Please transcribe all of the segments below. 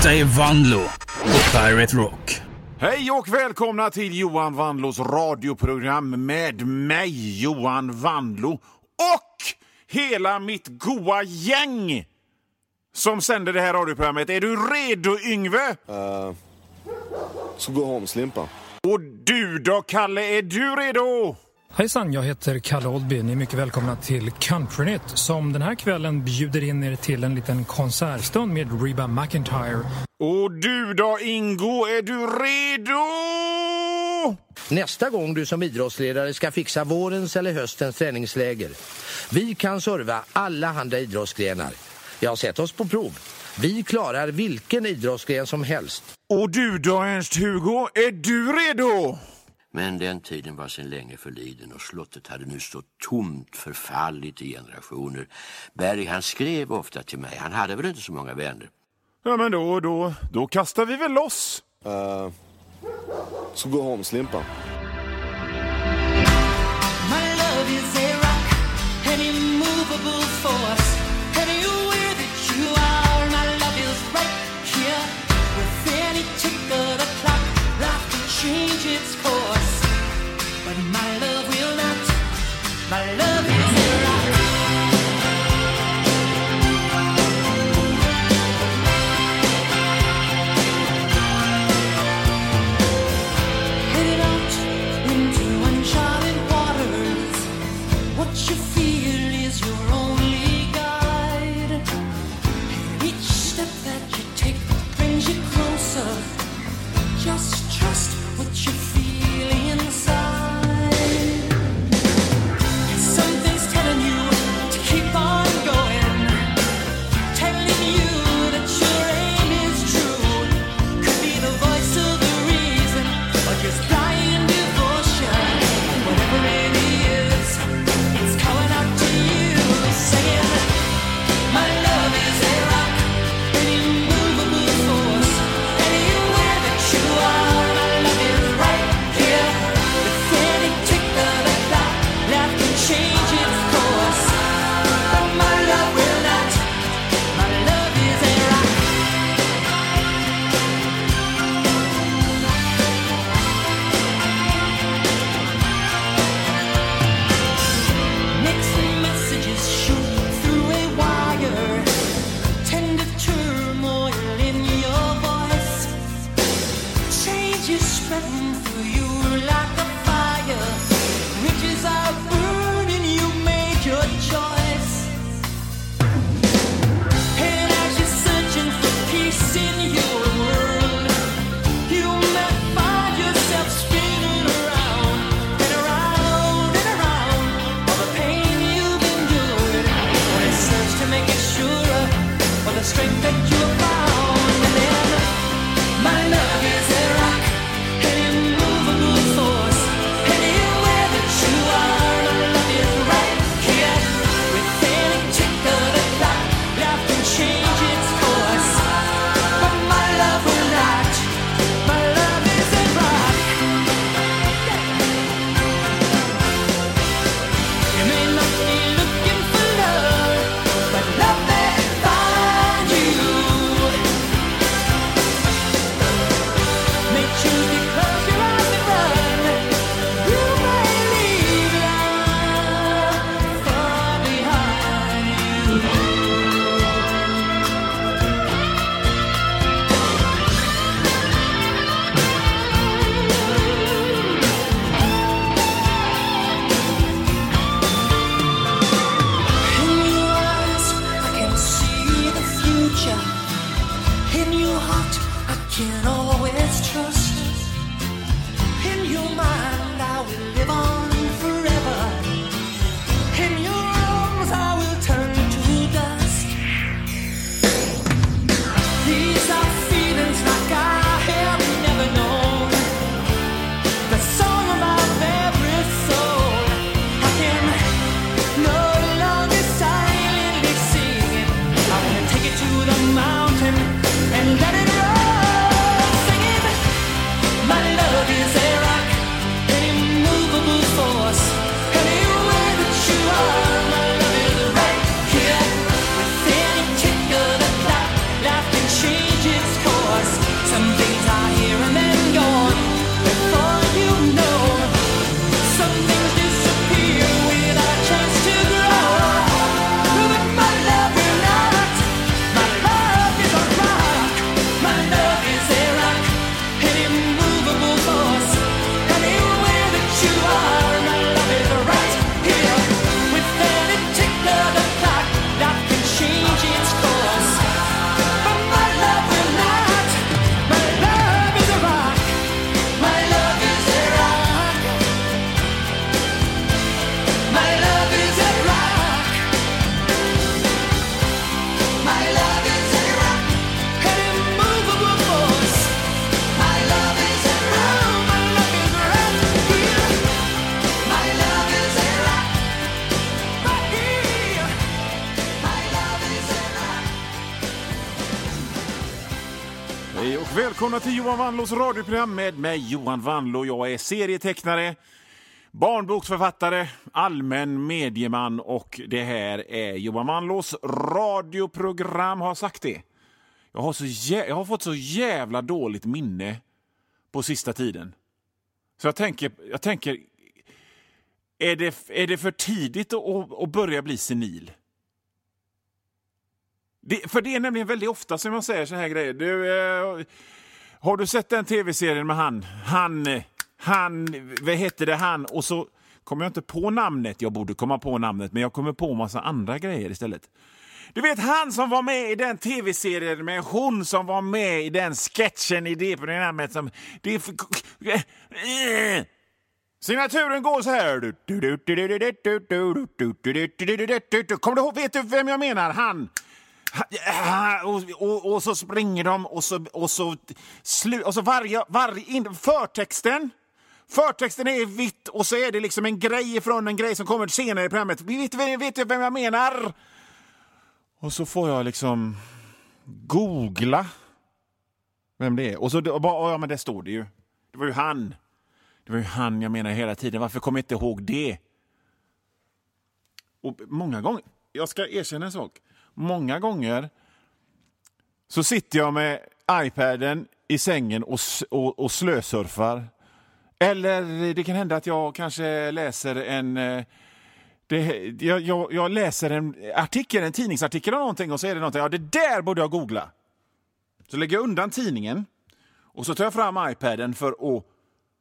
Detta är Vanlo på Pirate Rock. Hej och välkomna till Johan Vanlos radioprogram med mig, Johan Vanlo, och hela mitt goa gäng som sänder det här radioprogrammet. Är du redo, Yngve? Så gå hem, Slimpa. Och du då, Kalle, är du redo? Hejsan, jag heter Kalle Oldby. Ni är mycket välkomna till Countrynytt som den här kvällen bjuder in er till en liten konsertstund med Reba McEntire. Och du då, Ingo, är du redo? Nästa gång du som idrottsledare ska fixa vårens eller höstens träningsläger. Vi kan serva alla andra idrottsgrenar. Jag har sett oss på prov. Vi klarar vilken idrottsgren som helst. Och du då, Ernst-Hugo, är du redo? Men den tiden var sedan länge förliden och slottet hade nu stått tomt, förfallit i generationer. Berg, han skrev ofta till mig. Han hade väl inte så många vänner. Ja, men då kastar vi väl loss. Så gå hem, Slimpa. My love is a rock, an immovable force. Anywhere that you are, my love is right here. With any tick of the clock, life can change its course. But my love will not, my love is a rock. Headed out into uncharted waters. What you feel is your only guide. And each step that you take brings you closer. Just trust what you feel inside. Something's telling you to keep on going, telling you that your aim is true. Could be the voice of the reason, or just blind devotion. Whatever it is, it's calling out to you, saying, my love is a rock, an immovable force. Anywhere that you are, my love is right here. With any tick of the clock, life can change its course. But my love will not, my love is a rock. Mixed messages shoot through a wire. Tender turmoil in your voice. Change is spreading through you like a fire. Riches are burning you Välkomna till Johan Vanlos radioprogram med mig Johan Vanlo. Jag är serietecknare, barnboksförfattare, allmän medieman och det här är Johan Vanlos radioprogram. Har sagt det. Jag har fått så jävla dåligt minne på sista tiden. Så jag tänker är det för tidigt att börja bli senil? För det är nämligen väldigt ofta som man säger så här grejer. Har du sett den tv-serien med han, vad heter det han? Och så kommer jag inte på namnet, jag borde komma på namnet, men jag kommer på massa andra grejer istället. Du vet han som var med i den tv-serien med hon som var med i den sketchen i det programmet som... Signaturen går så här. Kommer du ihåg, vet du vem jag menar? Han... Och så springer de och så förtexten är vitt och så är det liksom en grej ifrån en grej som kommer senare i programmet. Vet du vem jag menar? Och så får jag liksom googla vem det är. Och så ja, men det står det ju. Det var ju han jag menar hela tiden. Varför kommer jag inte ihåg det? Och många gånger, jag ska erkänna en sak. Många gånger så sitter jag med iPaden i sängen och slösurfar. Eller det kan hända att jag kanske läser jag läser en tidningsartikel eller någonting och så är det någonting. Ja, det där borde jag googla. Så lägger jag undan tidningen och så tar jag fram iPaden för att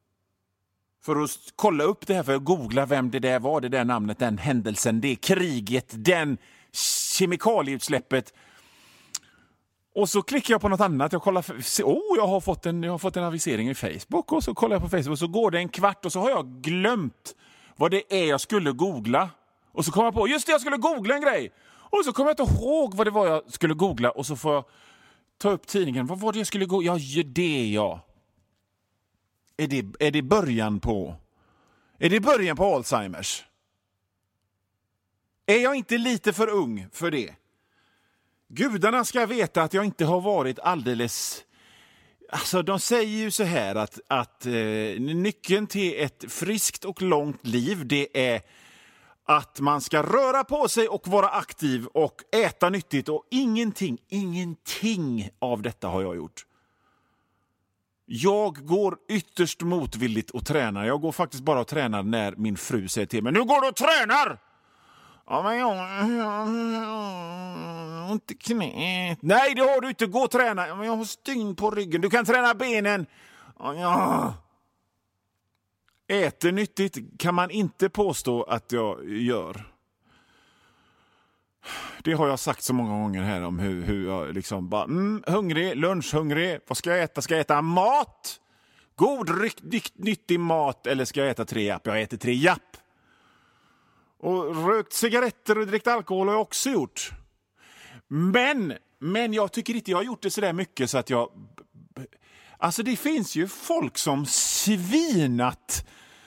kolla upp det här, för att googla vem det där var, det där namnet, den händelsen, det kriget, den kemikalieutsläppet. Och så klickar jag på något annat. Jag kollar, jag har fått en avisering i Facebook och så kollar jag på Facebook och så går det en kvart och så har jag glömt vad det är jag skulle googla. Och så kommer jag på, just det, jag skulle googla en grej. Och så kommer jag inte ihåg vad det var jag skulle googla och så får jag ta upp tidningen. Vad var det jag skulle googla? Ja, det ja. Är det början på Alzheimers? Är jag inte lite för ung för det? Gudarna ska veta att jag inte har varit alldeles... Alltså de säger ju så här att nyckeln till ett friskt och långt liv, det är att man ska röra på sig och vara aktiv och äta nyttigt, och ingenting av detta har jag gjort. Jag går ytterst motvilligt och tränar. Jag går faktiskt bara och tränar när min fru säger till mig, nu går du och tränar! Ja, men jag har inte knät. Nej, det har du inte. Gå och träna. Ja, men jag har stygn på ryggen. Du kan träna benen. Ja. Äter nyttigt kan man inte påstå att jag gör. Det har jag sagt så många gånger här om hur jag liksom bara hungrig, lunchhungrig. Vad ska jag äta? Ska jag äta mat? God, nyttig mat, eller ska jag äta 3 japp? Jag äter 3 japp. Och rökt cigaretter och drickt alkohol har jag också gjort. Men jag tycker inte jag har gjort det så där mycket så att jag... Alltså det finns ju folk som svinat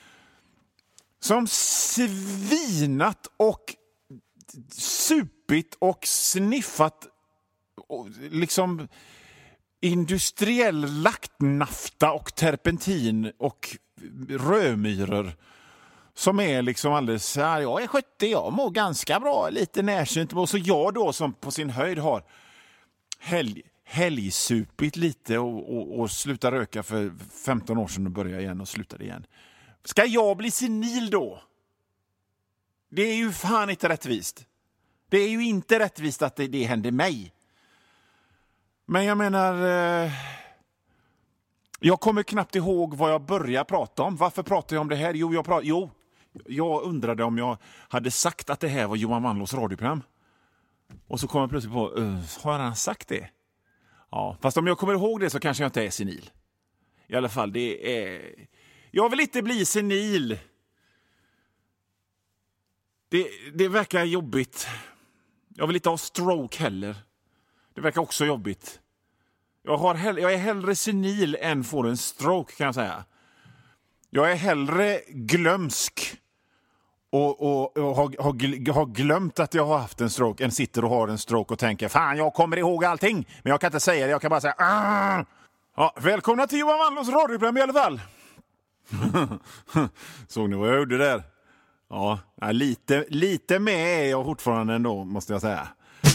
och supit och sniffat och liksom industriell laktnafta och terpentin och rödmyror som är liksom alldeles, jag är 70, jag mår ganska bra, lite närsynt. Och så jag då som på sin höjd har helgsupit lite och sluta röka för 15 år sedan och börja igen och slutade igen. Ska jag bli senil då? Det är ju fan inte rättvist. Det är ju inte rättvist att det händer mig. Men jag menar... jag kommer knappt ihåg vad jag började prata om. Varför pratar jag om det här? Jag undrade om jag hade sagt att det här var Johan Vanlos radioprogram. Och så kom jag plötsligt på, har han sagt det? Ja, fast om jag kommer ihåg det så kanske jag inte är senil. I alla fall, det är... Jag vill inte bli senil. Det verkar jobbigt. Jag vill inte ha stroke heller. Det verkar också jobbigt. Jag är hellre senil än får en stroke, kan jag säga. Jag är hellre glömsk och har glömt att jag har haft en stroke än sitter och har en stroke och tänker, fan jag kommer ihåg allting, men jag kan inte säga det, jag kan bara säga Ja, välkomna till Johan Wandlås radioprogram i alla fall. Såg ni vad jag gjorde där? Ja, lite med är jag fortfarande ändå, måste jag säga.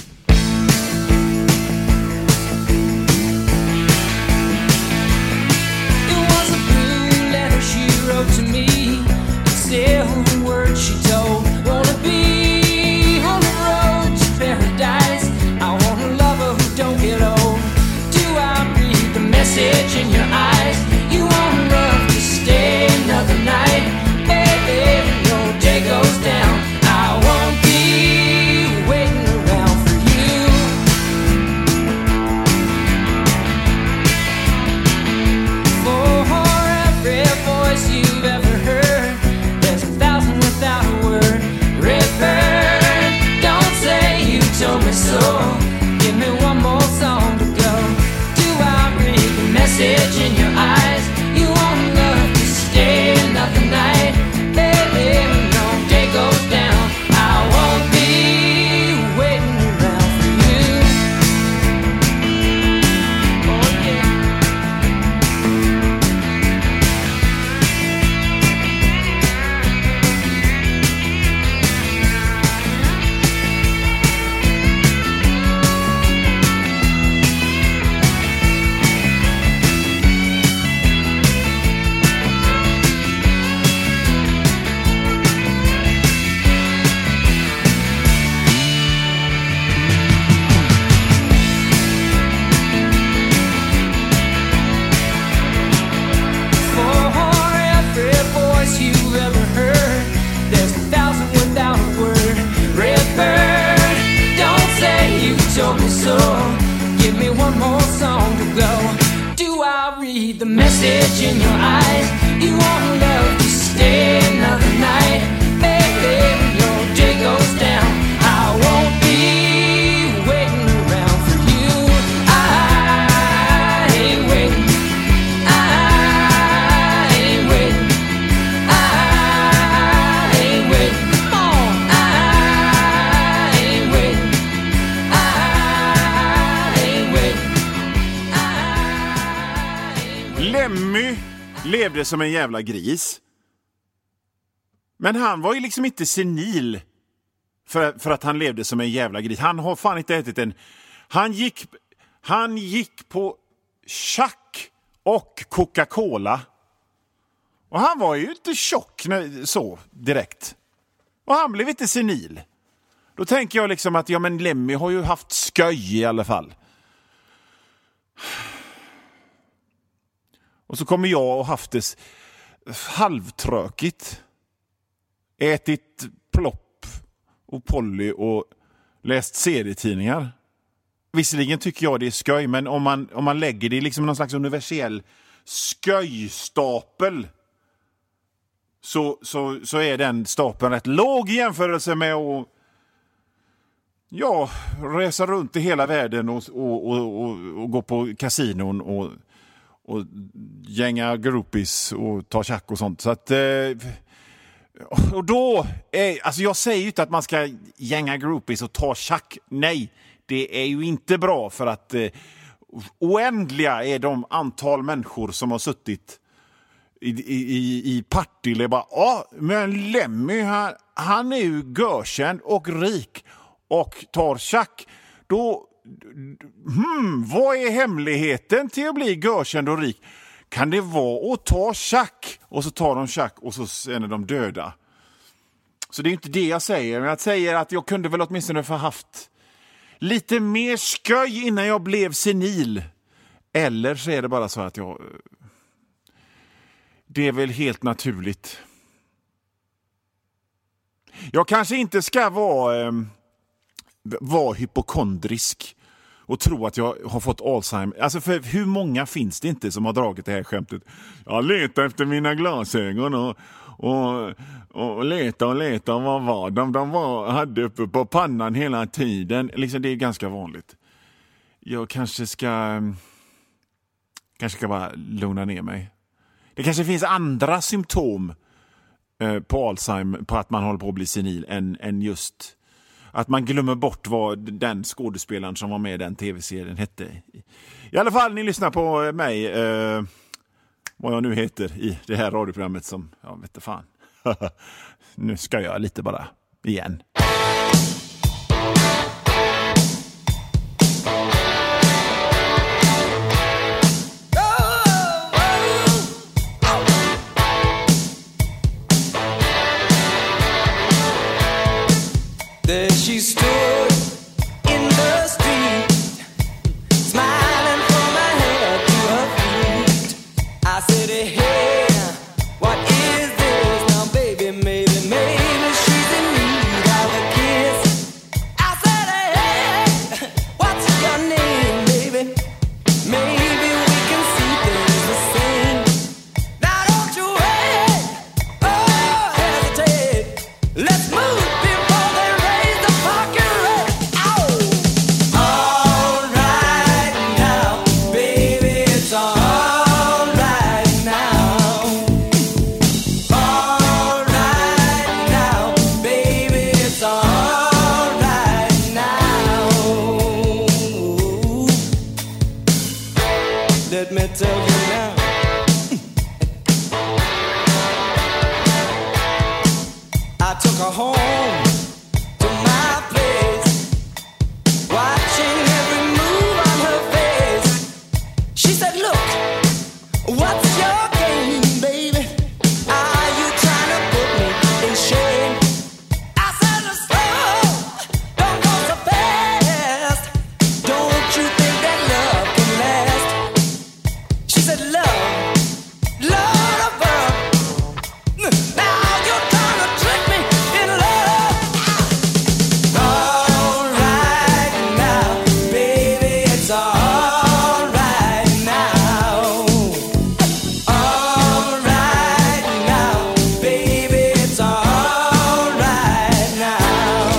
To me, still the words she told. Wanna be on the road to paradise. I want a lover who don't get old. Do I read the message in your eyes? You want love to stay another night, baby. When your day goes down, I won't be waiting around for you. For every voice you've ever heard, there's 1,000 without a word. Redbird, don't say you told me so. Give me one more song to go. Do I read the message in your eyes? You want love to stay another night, baby. When your day goes down, I won't be waiting around for you. Oh yeah. For every voice you've ever heard, there's 1,000 without a word. Redbird, don't say you told me so. Give me one more song to go. Do I read the message in your eyes? You want love to stay another night, baby. When your day goes down, I won't be waiting around for you. I ain't waiting. I ain't waiting. I ain't waiting. Come on. I ain't waiting. I ain't waiting. Lemmy levde som en jävla gris. Men han var ju liksom inte senil för att han levde som en jävla gris. Han har fan inte ätit en... Han gick på chack och Coca-Cola. Och han var ju inte tjock så direkt. Och han blev inte senil. Då tänker jag liksom att men Lemmy har ju haft sköj i alla fall. Och så kommer jag och haft det halvtrökigt. Ätit plopp och Polly och läst serietidningar. Visserligen tycker jag det är skoj, men om man lägger det i liksom någon slags universell skojstapel så är den stapeln rätt låg i jämförelse med att resa runt i hela världen och gå på kasinon och gänga groupies och ta tjack och sånt. Så att och då alltså jag säger ju inte att man ska gänga groupies och ta tjack. Nej, det är ju inte bra, för att oändliga är de antal människor som har suttit i Partille bara, men Lemmy han är ju görkänd och rik och tar tjack. Då vad är hemligheten till att bli görkänd och rik? Kan det vara att ta tjack? Och så tar de tjack och så är de döda. Så det är inte det jag säger. Men jag säger att jag kunde väl åtminstone få haft lite mer sköj innan jag blev senil. Eller så är det bara så att det är väl helt naturligt. Jag kanske inte ska vara hypokondrisk och tro att jag har fått Alzheimer. Alltså, för hur många finns det inte som har dragit det här skämtet? Jag letar efter mina glasögon och leta, vad var de hade uppe på pannan hela tiden. Liksom, det är ganska vanligt. Jag kanske ska bara lugna ner mig. Det kanske finns andra symptom på Alzheimer, på att man håller på att bli senil än just att man glömmer bort vad den skådespelaren som var med i den tv-serien hette. I alla fall, ni lyssnar på mig, vad jag nu heter i det här radioprogrammet som, jag vet inte fan. Nu ska jag lite bara igen. There she stood in the street, smiling from her head to her feet. I said, hey, what is this now, baby? Maybe she's in need of a kiss. I said, hey, what's your name, baby? Maybe we can see things the same. Now don't you wait, oh, hesitate. Let's move. Let me tell you now. I took her home to my place, watching every move on her face. She said, look, what's your game, baby? Are you trying to put me in shame? I said, slow, don't go so fast. Don't you think that love can last? She said, love of her. Now you're trying to trick me in love. All right now, baby, it's all right now. All right now, baby, it's all right now.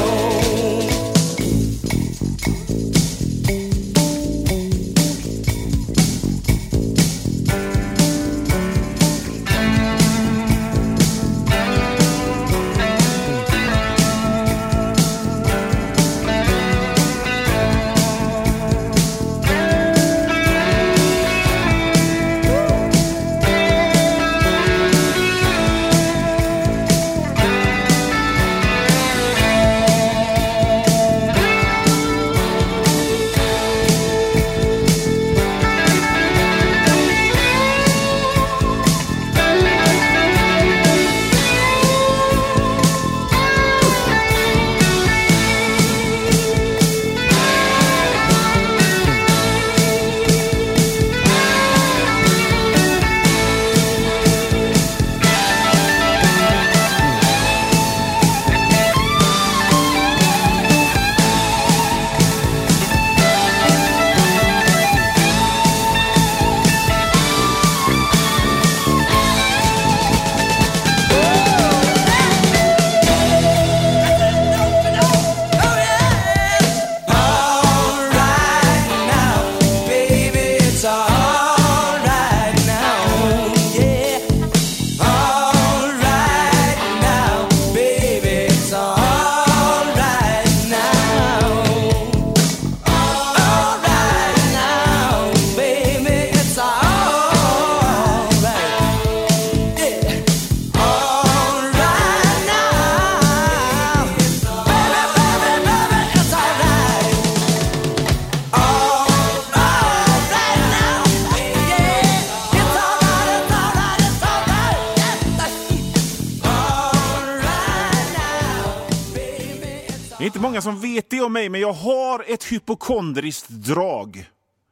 Det är inte många som vet det om mig, men jag har ett hypokondriskt drag.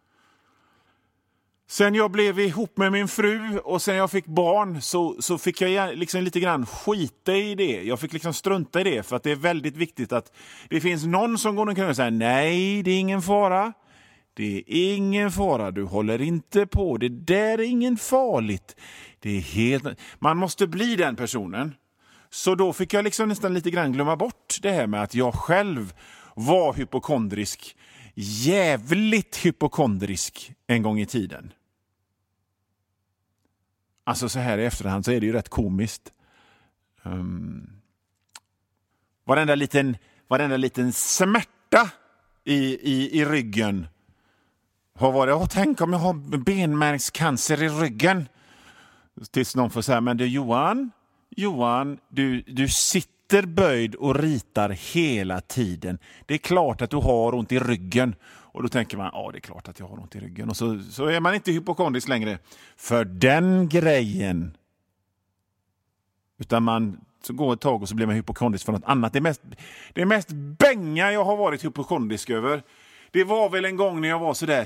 Sen jag blev ihop med min fru och sen jag fick barn så fick jag liksom lite grann skita i det. Jag fick liksom strunta i det, för att det är väldigt viktigt att det finns någon som går omkring och säger nej, det är ingen fara. Det är ingen fara, du håller inte på. Det där är ingen farligt. Det är helt... Man måste bli den personen. Så då fick jag liksom nästan lite grann glömma bort det här med att jag själv var hypokondrisk. Jävligt hypokondrisk en gång i tiden. Alltså så här i efterhand så är det ju rätt komiskt. Varenda liten varenda liten smärta i ryggen har varit, tänk om jag har benmärgscancer i ryggen. Tills någon får säga, men du Johan, du sitter böjd och ritar hela tiden. Det är klart att du har ont i ryggen. Och då tänker man, ja det är klart att jag har ont i ryggen. Och så är man inte hypokondrisk längre för den grejen. Utan man så går ett tag och så blir man hypokondrisk för något annat. Det mest bänga jag har varit hypokondrisk över, det var väl en gång när jag var sådär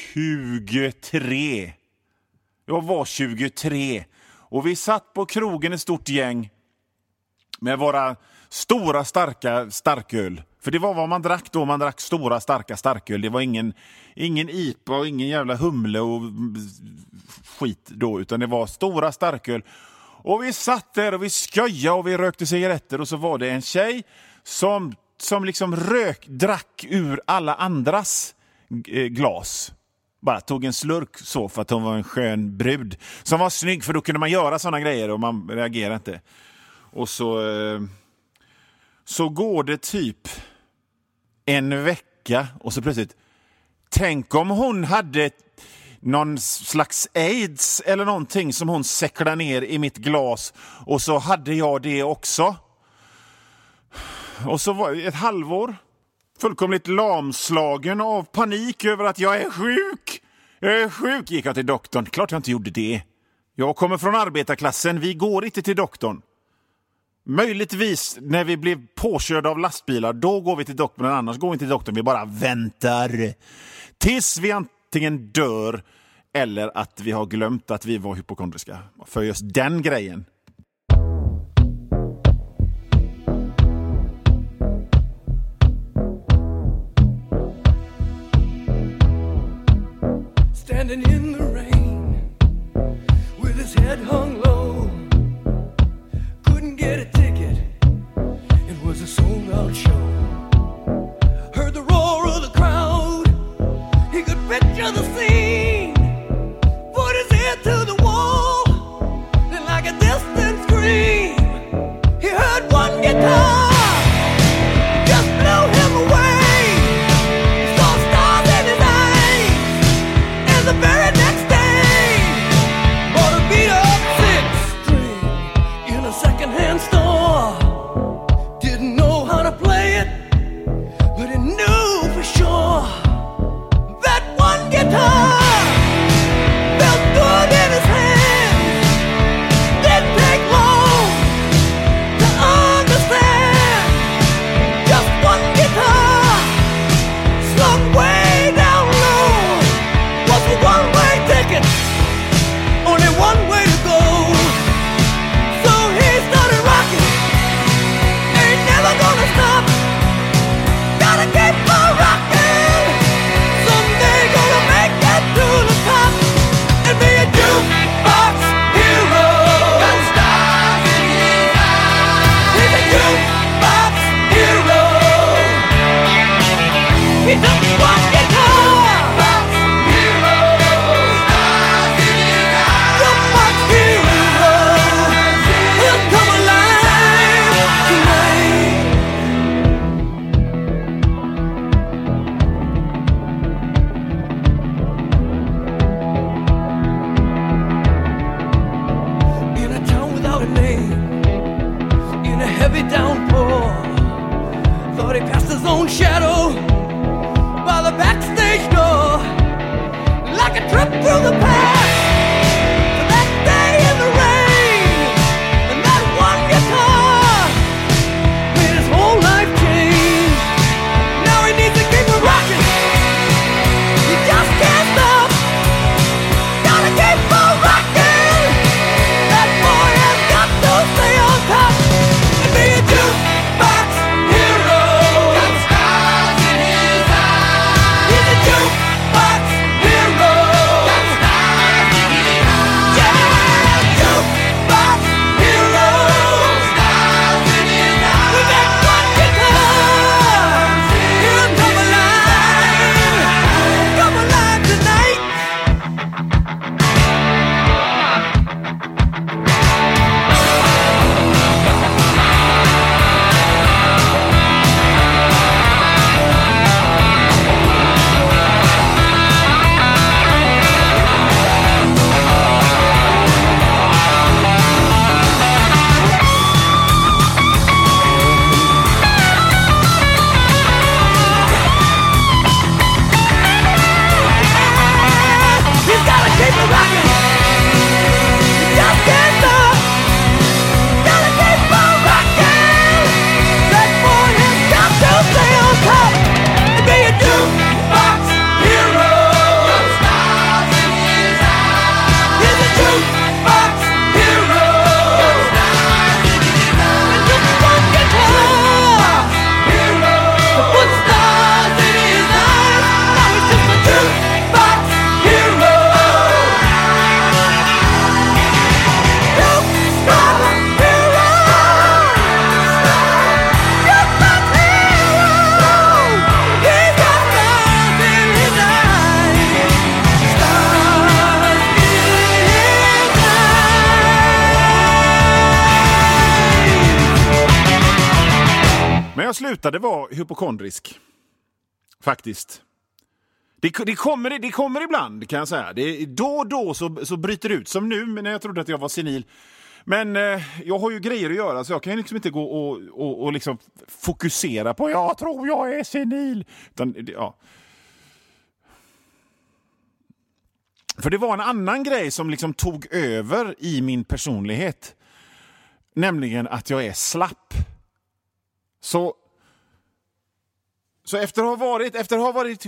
23. Jag var 23 och vi satt på krogen ett stort gäng med våra stora starka starköl. För det var vad man drack då, man drack stora starka starköl. Det var ingen IPA och ingen jävla humle och skit då, utan det var stora starköl. Och vi satt där och vi skojade och vi rökte cigaretter och så var det en tjej som liksom drack ur alla andras glas. Bara tog en slurk så för att hon var en skön brud. Som var snygg, för då kunde man göra såna grejer och man reagerar inte. Och så går det typ en vecka och så plötsligt, tänk om hon hade någon slags AIDS eller någonting som hon säcklade ner i mitt glas och så hade jag det också. Och så var ett halvår fullkomligt lamslagen av panik över att jag är sjuk. Jag är sjuk, gick jag till doktorn. Klart jag inte gjorde det. Jag kommer från arbetarklassen, vi går inte till doktorn. Möjligtvis när vi blev påkörda av lastbilar, då går vi till doktorn, annars går vi inte till doktorn, vi bara väntar. Tills vi antingen dör eller att vi har glömt att vi var hypokondriska. För just den grejen. Standing in the rain with his head hung low, couldn't get a ticket, it was a sold out show. Heard the roar of the crowd, he could picture the scene, put his ear to the wall, then like a distant scream, he heard one guitar, just blew him away. Saw stars in his eyes, and the very next day bought a beat-up six-string in a second-hand store. Didn't know how to play it, but he knew for sure that one guitar felt good in his hands. Didn't take long to understand. Just one guitar slung way down low was a one-way ticket, only one way to go. So he started rocking, ain't never gonna stop. Gotta keep on rocking, someday gonna make it to the top and be a jukebox hero. Got stars in his eyes. He's a jukebox hero. He took one guitar, box hero. Stars in his eyes. Jukebox hero. He'll come alive tonight. In a town without a name, in a heavy downpour, thought he passed his own shadow by the backstage door, like a trip through the past to that day in the rain, and that one guitar made his whole life change. Now he needs to keep it rocking, he just can't stop. Gotta keep on rocking, that boy has got to stay on top and be a jukebox hero. Got stars in his eyes. He's a jukebox hero. Got stars slutade vara hypokondrisk. Faktiskt. Det kommer ibland, kan jag säga. Då och då så bryter det ut, som nu när jag trodde att jag var senil. Men jag har ju grejer att göra, så jag kan liksom inte gå och liksom fokusera på jag tror jag är senil. Utan, ja. För det var en annan grej som liksom tog över i min personlighet. Nämligen att jag är slapp. Så efter att ha varit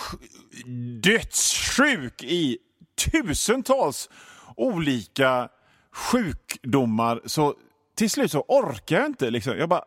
dödssjuk i tusentals olika sjukdomar, så till slut så orkar jag inte. Liksom. Jag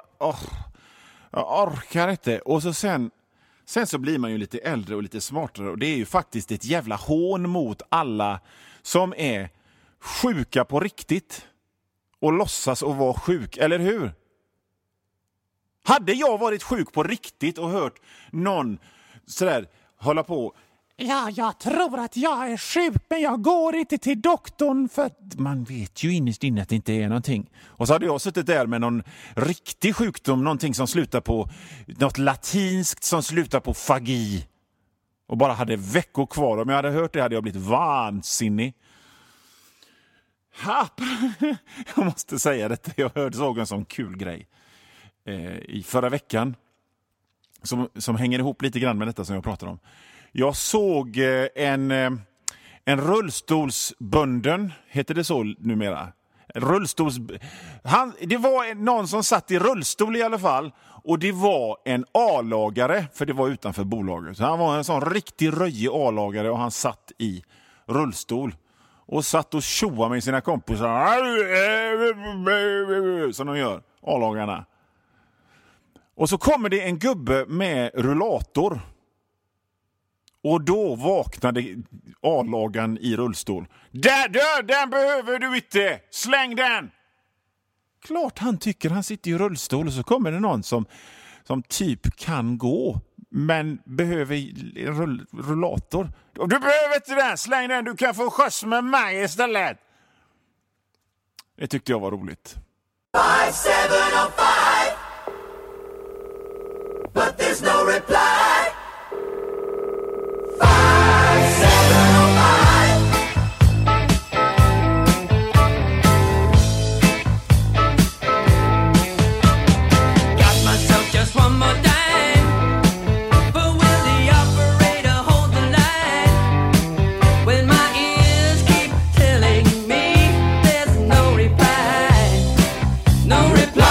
orkar inte. Och så sen så blir man ju lite äldre och lite smartare. Och det är ju faktiskt ett jävla hån mot alla som är sjuka på riktigt och låtsas att vara sjuk, eller hur? Hade jag varit sjuk på riktigt och hört någon sådär hålla på, ja, jag tror att jag är sjuk men jag går inte till doktorn för att man vet ju innerst inne att det inte är någonting. Och så hade jag suttit där med någon riktig sjukdom, någonting som slutar på något latinskt som slutar på fagi och bara hade veckor kvar. Om jag hade hört det hade jag blivit vansinnig. Jag måste säga detta, jag såg en sån kul grej i förra veckan som hänger ihop lite grann med detta som jag pratar om. Jag såg en rullstolsbunden, heter det så numera? Det var någon som satt i rullstol i alla fall, och det var en A-lagare, för det var utanför bolaget. Så han var en sån riktig röjig A-lagare och han satt i rullstol och satt och tjoade med sina kompisar som de gör, A-lagarna. Och så kommer det en gubbe med rullator. Och då vaknade A-lagaren i rullstol. Den behöver du inte! Släng den! Klart han tycker, han sitter i rullstol, och så kommer det någon som typ kan gå men behöver rullator. Du behöver inte den, släng den, du kan få skjuts med mig istället. Det tyckte jag var roligt. 5705 But there's no reply. 5705 Got myself just one more dime, but will the operator hold the line when my ears keep telling me there's no reply? No reply.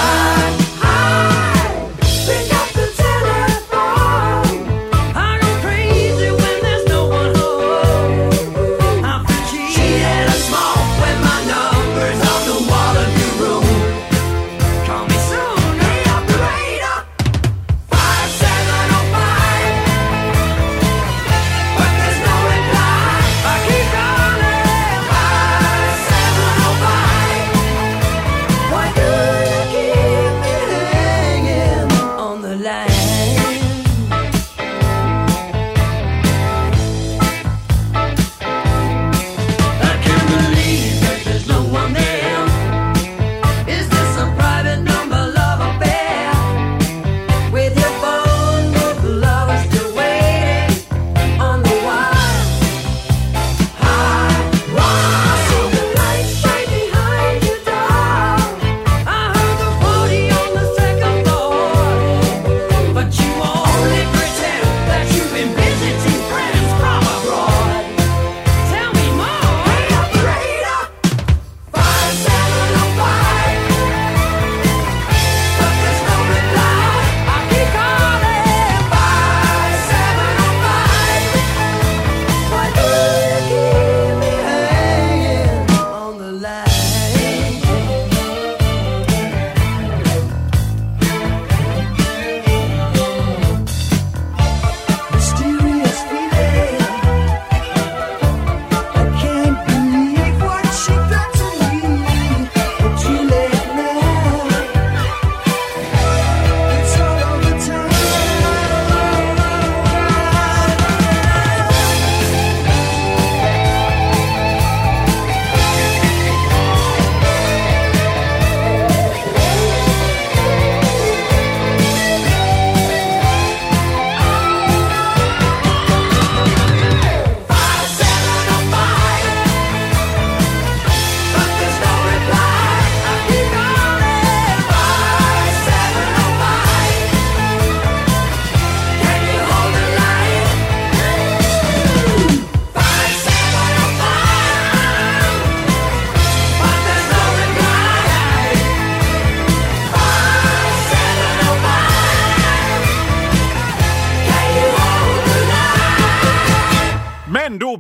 But you all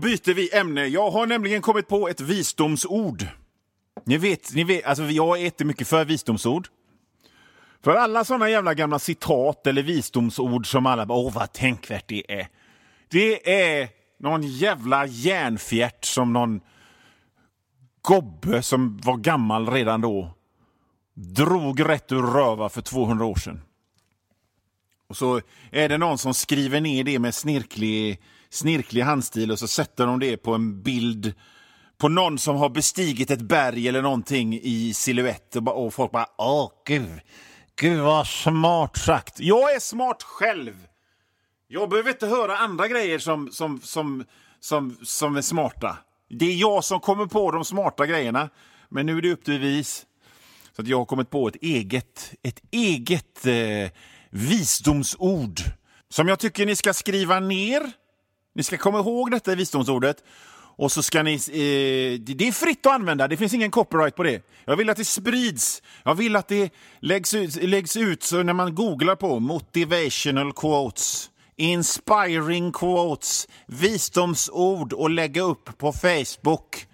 byter vi ämne. Jag har nämligen kommit på ett visdomsord. Ni vet, alltså jag är inte mycket för visdomsord. För alla sådana jävla gamla citat eller visdomsord som alla bara, vad tänkvärt det är. Det är någon jävla järnfjärt som någon gobbe som var gammal redan då drog rätt ur röva för 200 år sedan. Och så är det någon som skriver ner det med snirklig handstil och så sätter de det på en bild på någon som har bestigit ett berg eller någonting i silhuett och folk bara, gud vad smart sagt. Jag är smart själv. Jag behöver inte höra andra grejer som är smarta. Det är jag som kommer på de smarta grejerna. Men nu är det upp till bevis. Så att jag har kommit på ett eget visdomsord som jag tycker ni ska skriva ner. Ni ska komma ihåg detta visdomsordet. Och så ska ni... det är fritt att använda. Det finns ingen copyright på det. Jag vill att det sprids. Jag vill att det läggs ut så när man googlar på motivational quotes, inspiring quotes, visdomsord och lägga upp på Facebook.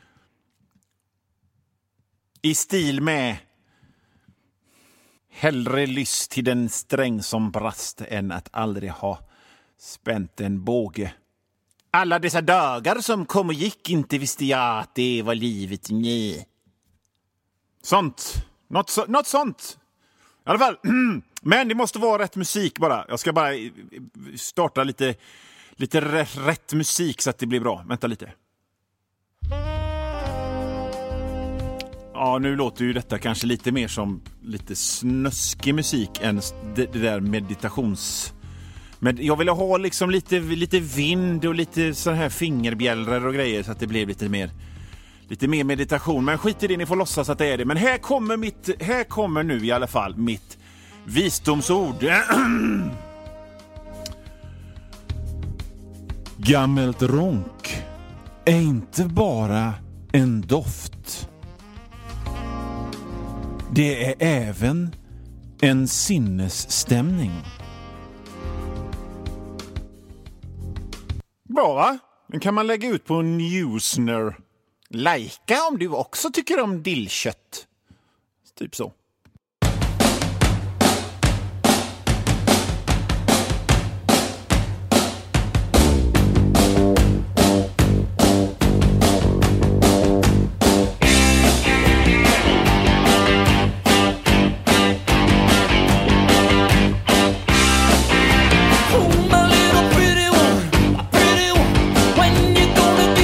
I stil med hellre lyss till den sträng som brast än att aldrig ha spänt en båge. Alla dessa dagar som kom och gick inte visste jag att det var livet. Nej. Sånt. Något sånt. I alla fall. Men det måste vara rätt musik bara. Jag ska bara starta lite rätt musik så att det blir bra. Vänta lite. Ja, nu låter ju detta kanske lite mer som lite snöskig musik än det där meditations... Men jag ville ha liksom lite vind och lite så här fingerbjällror och grejer så att det blev lite mer meditation. Men skit i det, ni får låtsas att det är det. Men här kommer nu i alla fall mitt visdomsord. Gammalt ronk är inte bara en doft. Det är även en sinnesstämning. Bra, va? Den kan man lägga ut på Newsner. Lajka om du också tycker om dillkött. Typ så.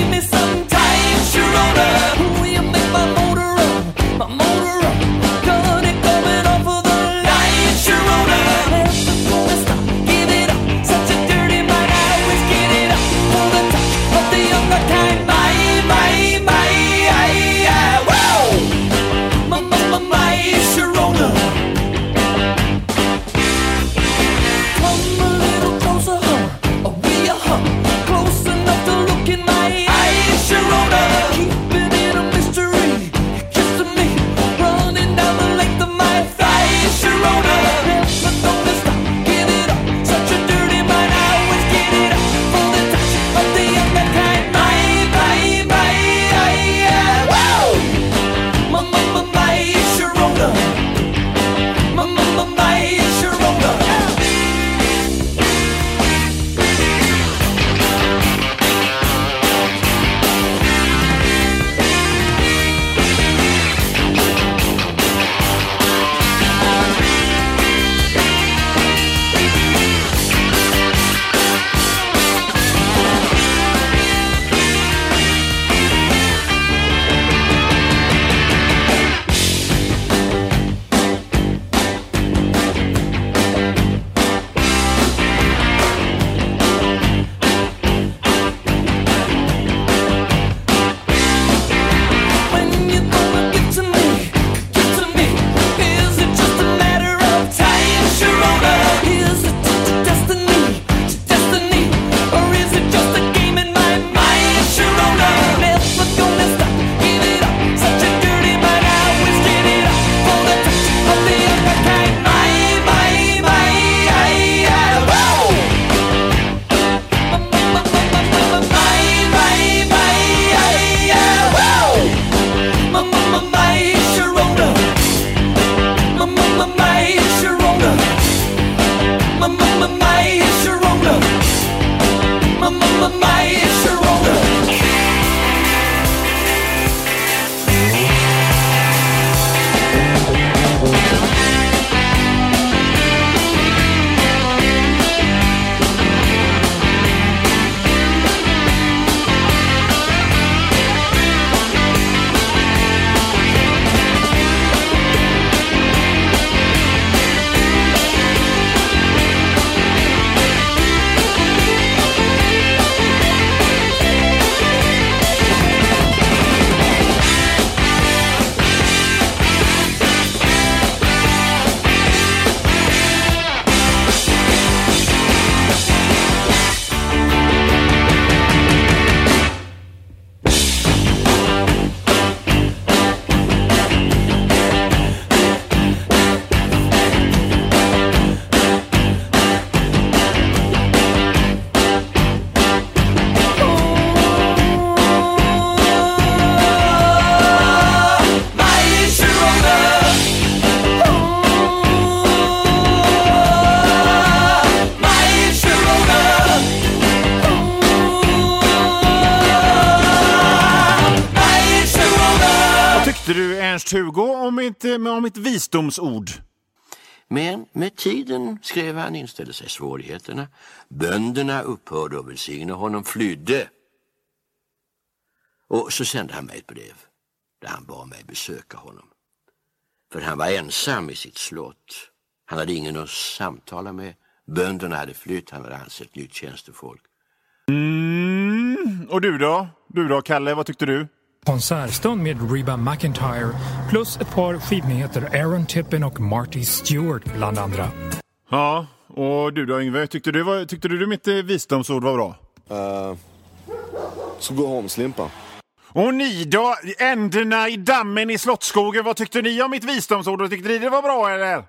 My motor run, 'cause Ernst-Hugo om ett visdomsord. Men med tiden, skrev han, inställde sig svårigheterna. Bönderna upphörde att välsigna honom, flydde. Och så sände han mig ett brev där han bad mig besöka honom. För han var ensam i sitt slott. Han hade ingen att samtala med. Bönderna hade flytt, han hade ansett nytt tjänstefolk. Och du då? Du då, Kalle, vad tyckte du? Konsertstund med Reba McEntire plus ett par skivnyheter, Aaron Tippin och Marty Stewart bland andra. Ja, och du då, Yngve? Tyckte du mitt visdomsord var bra? Så gå hem, Slimpan. Och ni då, änderna i dammen i Slottsskogen, vad tyckte ni om mitt visdomsord? Och tyckte ni det var bra, eller?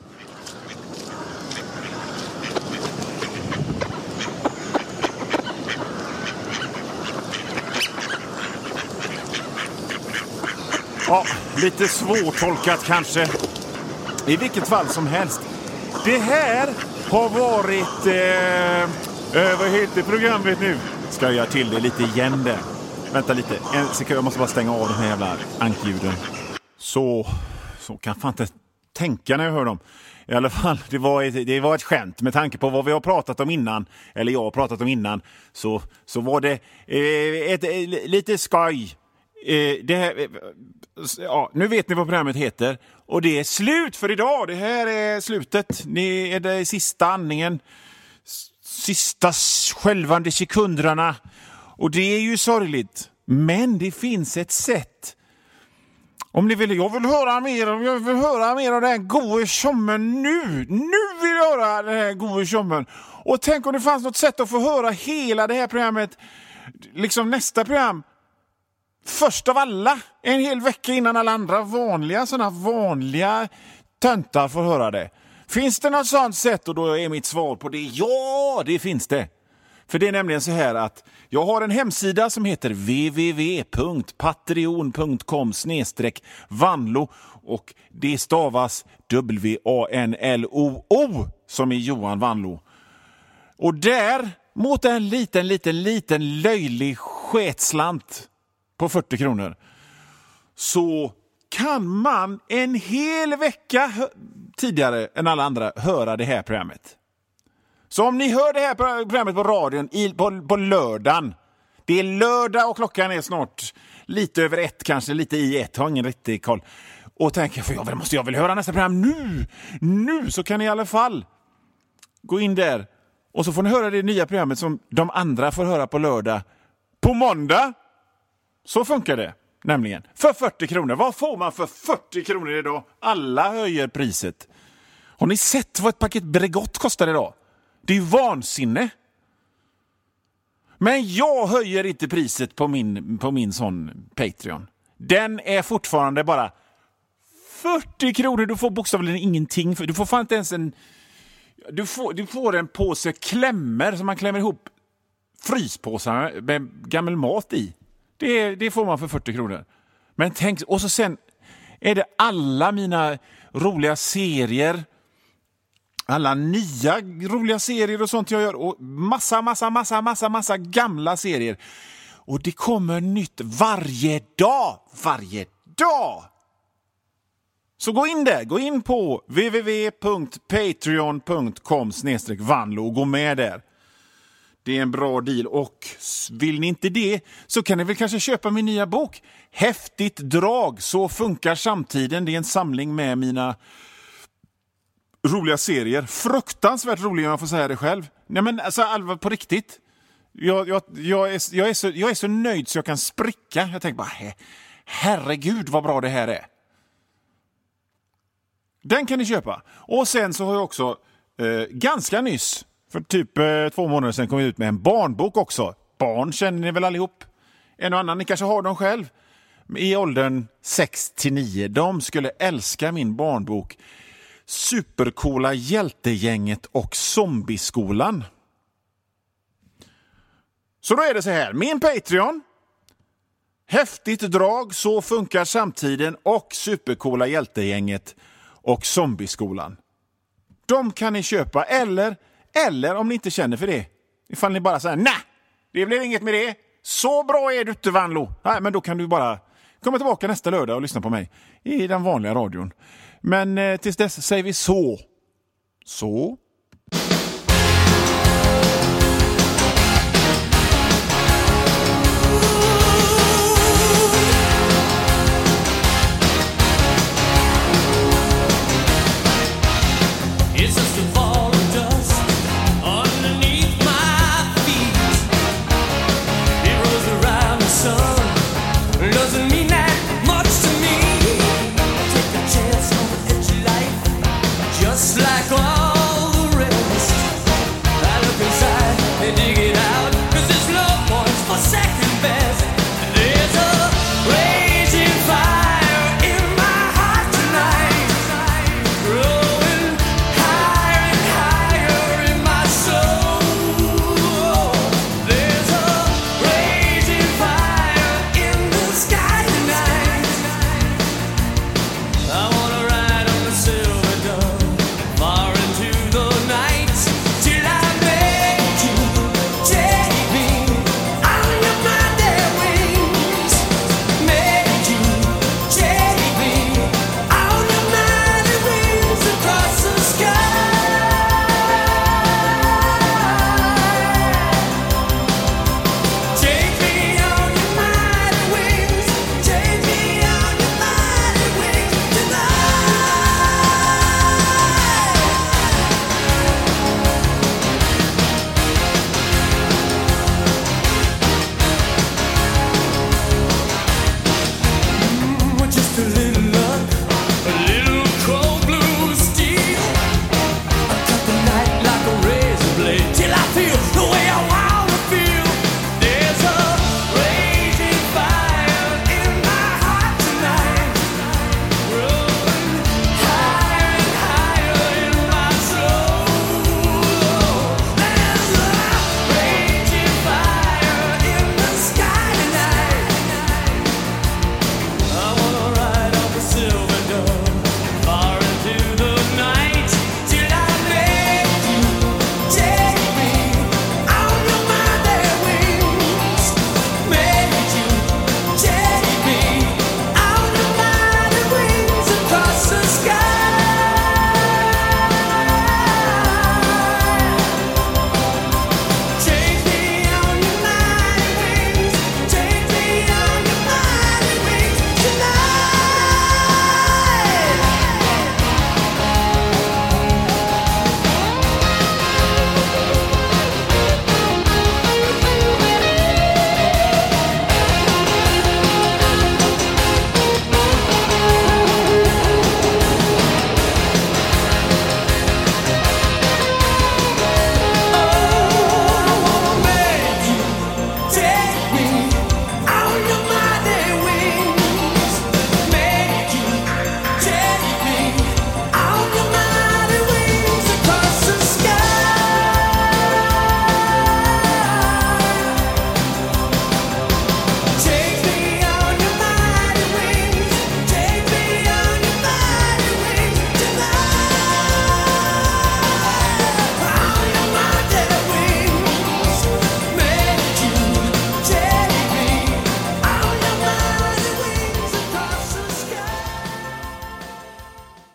Ja, lite svårtolkat kanske. I vilket fall som helst. Det här har varit... vad heter programmet nu? Ska jag till det lite igen där? Vänta lite. Jag måste bara stänga av de här jävla ankljuden. Så kan fan inte tänka när jag hör dem. I alla fall, det var ett skämt med tanke på vad vi har pratat om innan. Eller jag har pratat om innan. Så var det lite skoj. Det här, ja, nu vet ni vad programmet heter. Och det är slut för idag. Det här är slutet. Det är det sista andningen. Sista skälvande sekunderna. Och det är ju sorgligt. Men det finns ett sätt. Om ni vill, jag vill höra mer av den här goe tjommen nu. Nu vill jag höra den här goe tjommen. Och tänk om det fanns något sätt att få höra hela det här programmet. Liksom nästa program. Först av alla. En hel vecka innan alla andra vanliga töntar får höra det. Finns det något sånt sätt? Och då är mitt svar på det. Ja, det finns det. För det är nämligen så här att jag har en hemsida som heter www.patreon.com/vanlo och det stavas WANLOO som är Johan Vanlo. Och där mot en liten löjlig sketslant på 40 kronor så kan man en hel vecka tidigare än alla andra höra det här programmet. Så om ni hör det här programmet på radion på lördagen. Det är lördag och klockan är snart lite över 1, kanske lite i 1. Har ingen riktig koll. Och tänker, för jag vill höra nästa program nu. Så kan ni i alla fall gå in där. Och så får ni höra det nya programmet som de andra får höra på lördag. På måndag. Så funkar det nämligen. För 40 kronor. Vad får man för 40 kronor idag? Alla höjer priset. Har ni sett vad ett paket Bregott kostar idag? Det är ju vansinne. Men jag höjer inte priset på min sån Patreon. Den är fortfarande bara 40 kronor. Du får bokstavligen ingenting. Du får fan inte ens en... Du får en påse klämmer som man klämmer ihop fryspåsar med gammal mat i. Det får man för 40 kronor. Men tänk... Och så sen är det alla mina roliga serier... Alla nya roliga serier och sånt jag gör. Och massa gamla serier. Och det kommer nytt varje dag. Så gå in där. Gå in på www.patreon.com/vanlo och gå med där. Det är en bra deal. Och vill ni inte det så kan ni väl kanske köpa min nya bok. Häftigt drag. Så funkar samtiden. Det är en samling med mina... roliga serier. Fruktansvärt roliga om jag får säga det själv. Nej men alltså allvar på riktigt. Jag är så nöjd så jag kan spricka. Jag tänker bara herregud vad bra det här är. Den kan ni köpa. Och sen så har jag också ganska nyss för typ 2 månader sedan kommit ut med en barnbok också. Barn känner ni väl allihop. En och annan, ni kanske har dem själv. I åldern 6-9. De skulle älska min barnbok. Supercoola hjältegänget och zombieskolan. Så då är det så här. Min Patreon. Häftigt drag, så funkar samtiden och supercoola hjältegänget och zombieskolan. De kan ni köpa eller om ni inte känner för det. Ifall ni bara säger nej, det blir inget med det. Så bra är du inte Vanlo. Nej, men då kan du bara komma tillbaka nästa lördag och lyssna på mig i den vanliga radion. Men tills dess säger vi så